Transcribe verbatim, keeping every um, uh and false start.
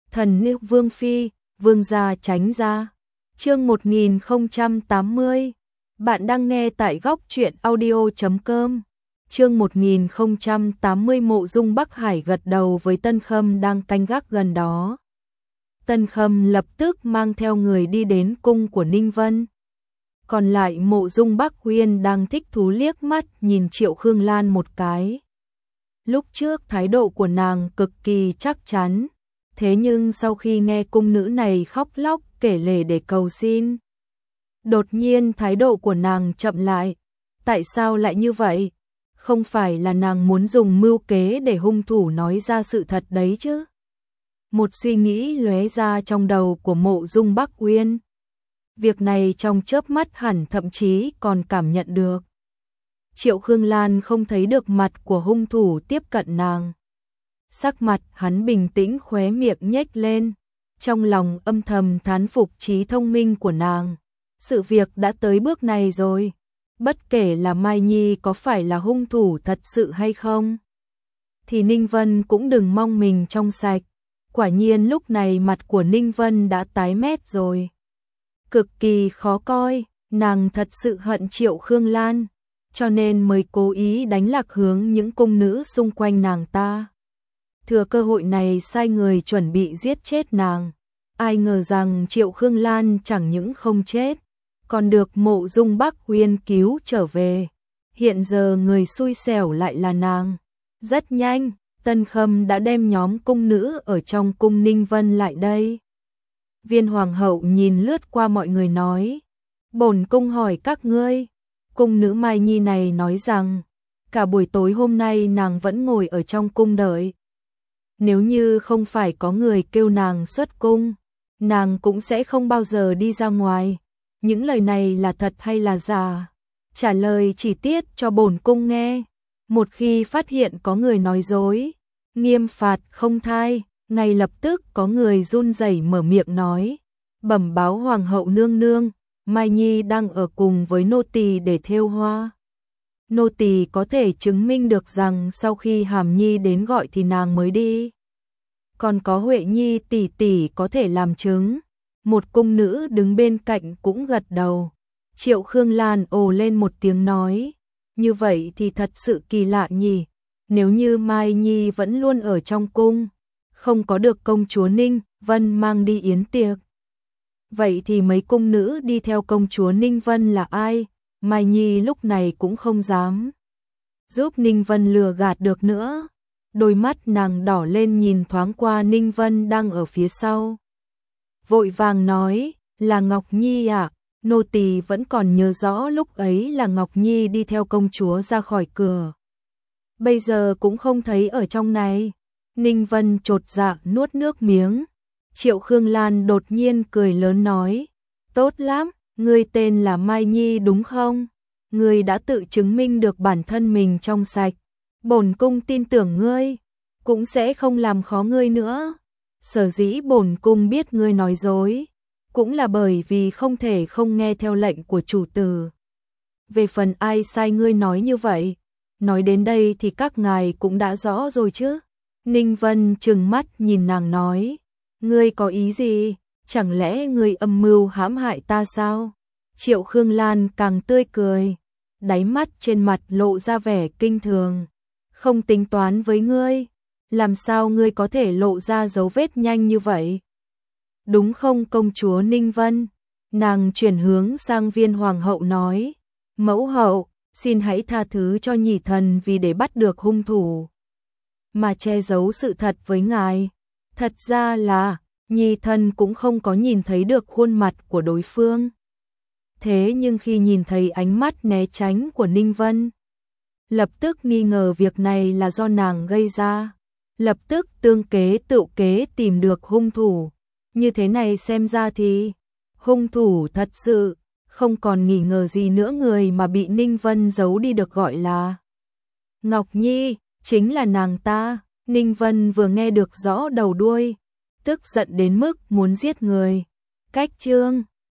Thần nữ Vương Phi, Vương gia tránh ra. Chương một nghìn không trăm tám mươi. Bạn đang nghe tại góc truyện audio chấm com. Chương một nghìn không trăm tám mươi. Mộ Dung Bắc Hải gật đầu với Tân Khâm đang canh gác gần đó. Tân Khâm lập tức mang theo người đi đến cung của Ninh Vân. Còn lại Mộ Dung Bắc Huyên đang thích thú liếc mắt nhìn Triệu Khương Lan một cái. Lúc trước thái độ của nàng cực kỳ chắc chắn, thế nhưng sau khi nghe cung nữ này khóc lóc kể lể để cầu xin, đột nhiên thái độ của nàng chậm lại. Tại sao lại như vậy? Không phải là nàng muốn dùng mưu kế để hung thủ nói ra sự thật đấy chứ? Một suy nghĩ lóe ra trong đầu của Mộ Dung Bắc Uyên. Việc này trong chớp mắt hẳn thậm chí còn cảm nhận được. Triệu Khương Lan không thấy được mặt của hung thủ tiếp cận nàng. Sắc mặt hắn bình tĩnh, khóe miệng nhếch lên, trong lòng âm thầm thán phục trí thông minh của nàng. Sự việc đã tới bước này rồi, bất kể là Mai Nhi có phải là hung thủ thật sự hay không, thì Ninh Vân cũng đừng mong mình trong sạch. Quả nhiên lúc này mặt của Ninh Vân đã tái mét rồi, cực kỳ khó coi. Nàng thật sự hận Triệu Khương Lan, cho nên mới cố ý đánh lạc hướng những cung nữ xung quanh nàng ta, thừa cơ hội này sai người chuẩn bị giết chết nàng. Ai ngờ rằng Triệu Khương Lan chẳng những không chết, còn được Mộ Dung Bắc Huyên cứu trở về. Hiện giờ người xui xẻo lại là nàng. Rất nhanh, Tân Khâm đã đem nhóm cung nữ ở trong cung Ninh Vân lại đây. Viên hoàng hậu nhìn lướt qua mọi người nói: "Bổn cung hỏi các ngươi." Cung nữ Mai Nhi này nói rằng cả buổi tối hôm nay nàng vẫn ngồi ở trong cung đợi. Nếu như không phải có người kêu nàng xuất cung, nàng cũng sẽ không bao giờ đi ra ngoài. Những lời này là thật hay là giả? Trả lời chi tiết cho bổn cung nghe. Một khi phát hiện có người nói dối, nghiêm phạt không thai. Ngay lập tức có người run rẩy mở miệng nói: "Bẩm báo hoàng hậu nương nương, Mai Nhi đang ở cùng với nô tỳ để thêu hoa. Nô tỳ có thể chứng minh được rằng sau khi Hàm Nhi đến gọi thì nàng mới đi. Còn có Huệ Nhi tỷ tỷ có thể làm chứng." Một cung nữ đứng bên cạnh cũng gật đầu. Triệu Khương Lan ồ lên một tiếng nói: "Như vậy thì thật sự kỳ lạ nhỉ. Nếu như Mai Nhi vẫn luôn ở trong cung, không có được công chúa Ninh Vân mang đi yến tiệc, vậy thì mấy cung nữ đi theo công chúa Ninh Vân là ai?" Mai Nhi lúc này cũng không dám giúp Ninh Vân lừa gạt được nữa. Đôi mắt nàng đỏ lên nhìn thoáng qua Ninh Vân đang ở phía sau, vội vàng nói: "Là Ngọc Nhi à? Nô tỳ vẫn còn nhớ rõ lúc ấy là Ngọc Nhi đi theo công chúa ra khỏi cửa. Bây giờ cũng không thấy ở trong này." Ninh Vân chột dạ nuốt nước miếng. Triệu Khương Lan đột nhiên cười lớn nói: "Tốt lắm, ngươi tên là Mai Nhi đúng không? Ngươi đã tự chứng minh được bản thân mình trong sạch. Bổn cung tin tưởng ngươi, cũng sẽ không làm khó ngươi nữa. Sở dĩ bổn cung biết ngươi nói dối, cũng là bởi vì không thể không nghe theo lệnh của chủ tử. Về phần ai sai ngươi nói như vậy, nói đến đây thì các ngài cũng đã rõ rồi chứ." Ninh Vân trừng mắt nhìn nàng nói: "Ngươi có ý gì? Chẳng lẽ ngươi âm mưu hãm hại ta sao?" Triệu Khương Lan càng tươi cười, đáy mắt trên mặt lộ ra vẻ kinh thường. "Không tính toán với ngươi, làm sao ngươi có thể lộ ra dấu vết nhanh như vậy? Đúng không công chúa Ninh Vân?" Nàng chuyển hướng sang Viên hoàng hậu nói: "Mẫu hậu, xin hãy tha thứ cho nhị thần vì để bắt được hung thủ mà che giấu sự thật với ngài. Thật ra là nhị thần cũng không có nhìn thấy được khuôn mặt của đối phương. Thế nhưng khi nhìn thấy ánh mắt né tránh của Ninh Vân, lập tức nghi ngờ việc này là do nàng gây ra, lập tức tương kế tự kế tìm được hung thủ. Như thế này xem ra thì hung thủ thật sự không còn nghi ngờ gì nữa. Người mà bị Ninh Vân giấu đi được gọi là Ngọc Nhi, chính là nàng ta." Ninh Vân vừa nghe được rõ đầu đuôi, tức giận đến mức muốn giết người. Cách chương